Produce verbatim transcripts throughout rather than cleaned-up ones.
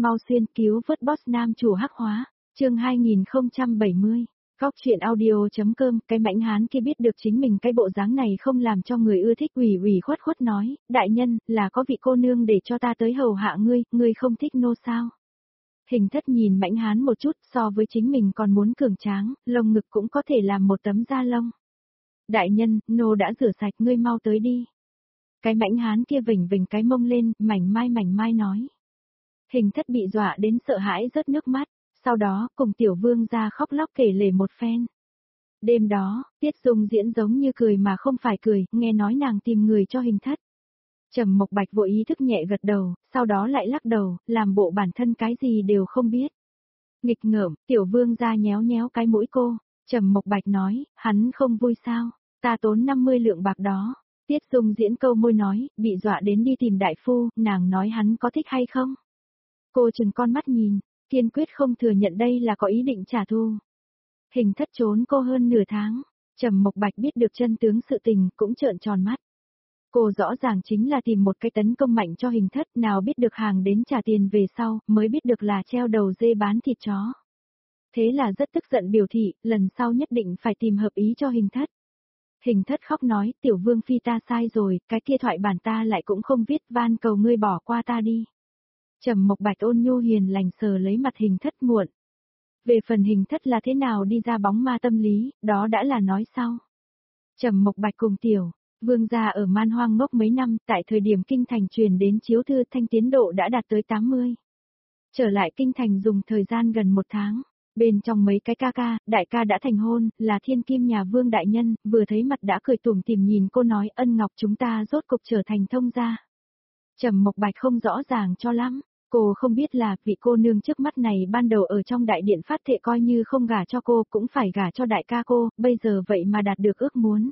mau xuyên cứu vớt boss nam chủ hắc hóa, chương hai nghìn không trăm bảy mươi. Góc chuyện audio.com, cái mãnh hán kia biết được chính mình cái bộ dáng này không làm cho người ưa thích, ủy ủy khuất khuất nói, đại nhân, là có vị cô nương để cho ta tới hầu hạ ngươi, ngươi không thích nô sao? Hình thất nhìn mãnh hán một chút, so với chính mình còn muốn cường tráng, lông ngực cũng có thể làm một tấm da lông. Đại nhân, nô đã rửa sạch, ngươi mau tới đi. Cái mãnh hán kia vỉnh vỉnh cái mông lên, mảnh mai mảnh mai nói. Hình thất bị dọa đến sợ hãi rớt nước mắt, sau đó cùng tiểu vương ra khóc lóc kể lể một phen. Đêm đó, Tiết Dung diễn giống như cười mà không phải cười, nghe nói nàng tìm người cho hình thất. Trầm Mộc Bạch vô ý thức nhẹ gật đầu, sau đó lại lắc đầu, làm bộ bản thân cái gì đều không biết. Nghịch ngợm, tiểu vương ra nhéo nhéo cái mũi cô, Trầm Mộc Bạch nói, hắn không vui sao, ta tốn năm mươi lượng bạc đó. Tiết Dung diễn câu môi nói, bị dọa đến đi tìm đại phu, nàng nói hắn có thích hay không? Cô chừng con mắt nhìn, kiên quyết không thừa nhận đây là có ý định trả thù. Hình thất trốn cô hơn nửa tháng, Trầm Mộc Bạch biết được chân tướng sự tình cũng trợn tròn mắt. Cô rõ ràng chính là tìm một cái tấn công mạnh cho hình thất, nào biết được hàng đến trả tiền về sau, mới biết được là treo đầu dê bán thịt chó. Thế là rất tức giận biểu thị, lần sau nhất định phải tìm hợp ý cho hình thất. Hình thất khóc nói, tiểu vương phi ta sai rồi, cái kia thoại bản ta lại cũng không viết, van cầu ngươi bỏ qua ta đi. Trầm Mộc Bạch ôn nhu hiền lành sờ lấy mặt hình thất muộn. Về phần hình thất là thế nào đi ra bóng ma tâm lý, đó đã là nói sau. Trầm Mộc Bạch cùng tiểu vương gia ở man hoang ngốc mấy năm, tại thời điểm kinh thành truyền đến chiếu thư thanh tiến độ đã đạt tới tám mươi. Trở lại kinh thành dùng thời gian gần một tháng. Bên trong mấy cái ca ca, đại ca đã thành hôn, là thiên kim nhà vương đại nhân, vừa thấy mặt đã cười tủm tỉm nhìn cô nói ân ngọc chúng ta rốt cục trở thành thông gia. Trầm Mộc Bạch không rõ ràng cho lắm, cô không biết là vị cô nương trước mắt này ban đầu ở trong đại điện phát thệ coi như không gả cho cô cũng phải gả cho đại ca cô, bây giờ vậy mà đạt được ước muốn.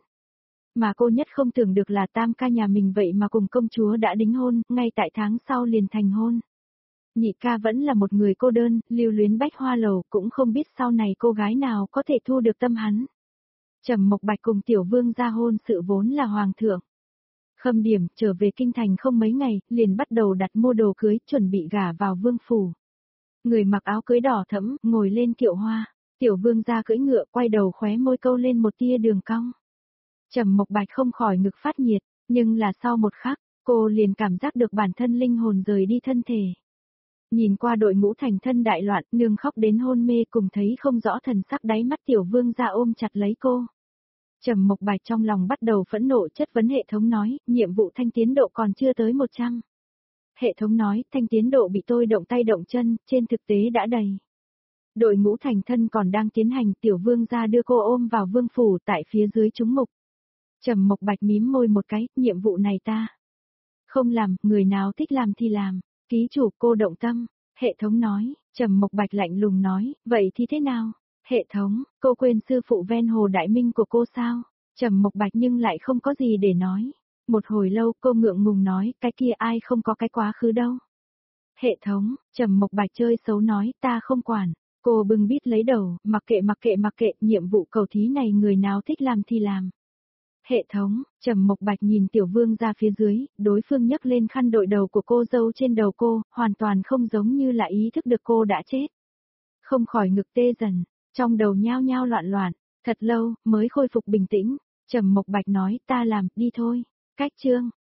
Mà cô nhất không tưởng được là tam ca nhà mình vậy mà cùng công chúa đã đính hôn, ngay tại tháng sau liền thành hôn. Nhị ca vẫn là một người cô đơn, lưu luyến bách hoa lầu, cũng không biết sau này cô gái nào có thể thu được tâm hắn. Trầm Mộc Bạch cùng tiểu vương gia hôn sự vốn là hoàng thượng. Khâm Điểm trở về kinh thành không mấy ngày, liền bắt đầu đặt mua đồ cưới, chuẩn bị gả vào vương phủ. Người mặc áo cưới đỏ thẫm, ngồi lên kiệu hoa, tiểu vương gia cưỡi ngựa, quay đầu khóe môi câu lên một tia đường cong. Trầm Mộc Bạch không khỏi ngực phát nhiệt, nhưng là sau một khắc, cô liền cảm giác được bản thân linh hồn rời đi thân thể. Nhìn qua đội ngũ thành thân đại loạn, nương khóc đến hôn mê cùng thấy không rõ thần sắc đáy mắt tiểu vương gia ôm chặt lấy cô. Trầm Mộc Bạch trong lòng bắt đầu phẫn nộ chất vấn hệ thống nói, nhiệm vụ thanh tiến độ còn chưa tới một trăm. Hệ thống nói, thanh tiến độ bị tôi động tay động chân, trên thực tế đã đầy. Đội ngũ thành thân còn đang tiến hành, tiểu vương gia đưa cô ôm vào vương phủ tại phía dưới trúng mục. Trầm Mộc Bạch mím môi một cái, nhiệm vụ này ta không làm, người nào thích làm thì làm. Ký chủ cô động tâm, hệ thống nói, Trầm Mộc Bạch lạnh lùng nói, vậy thì thế nào? Hệ thống, cô quên sư phụ ven hồ đại minh của cô sao? Trầm Mộc Bạch nhưng lại không có gì để nói. Một hồi lâu cô ngượng ngùng nói, cái kia ai không có cái quá khứ đâu. Hệ thống, Trầm Mộc Bạch chơi xấu nói, ta không quản. Cô bưng bít lấy đầu, mặc kệ mặc kệ mặc kệ, nhiệm vụ cầu thí này người nào thích làm thì làm. Hệ thống, Trầm Mộc Bạch nhìn tiểu vương ra phía dưới, đối phương nhấc lên khăn đội đầu của cô dâu trên đầu cô, hoàn toàn không giống như là ý thức được cô đã chết. Không khỏi ngực tê dần, trong đầu nhao nhao loạn loạn, thật lâu, mới khôi phục bình tĩnh. Trầm Mộc Bạch nói, ta làm, đi thôi. Cách chương.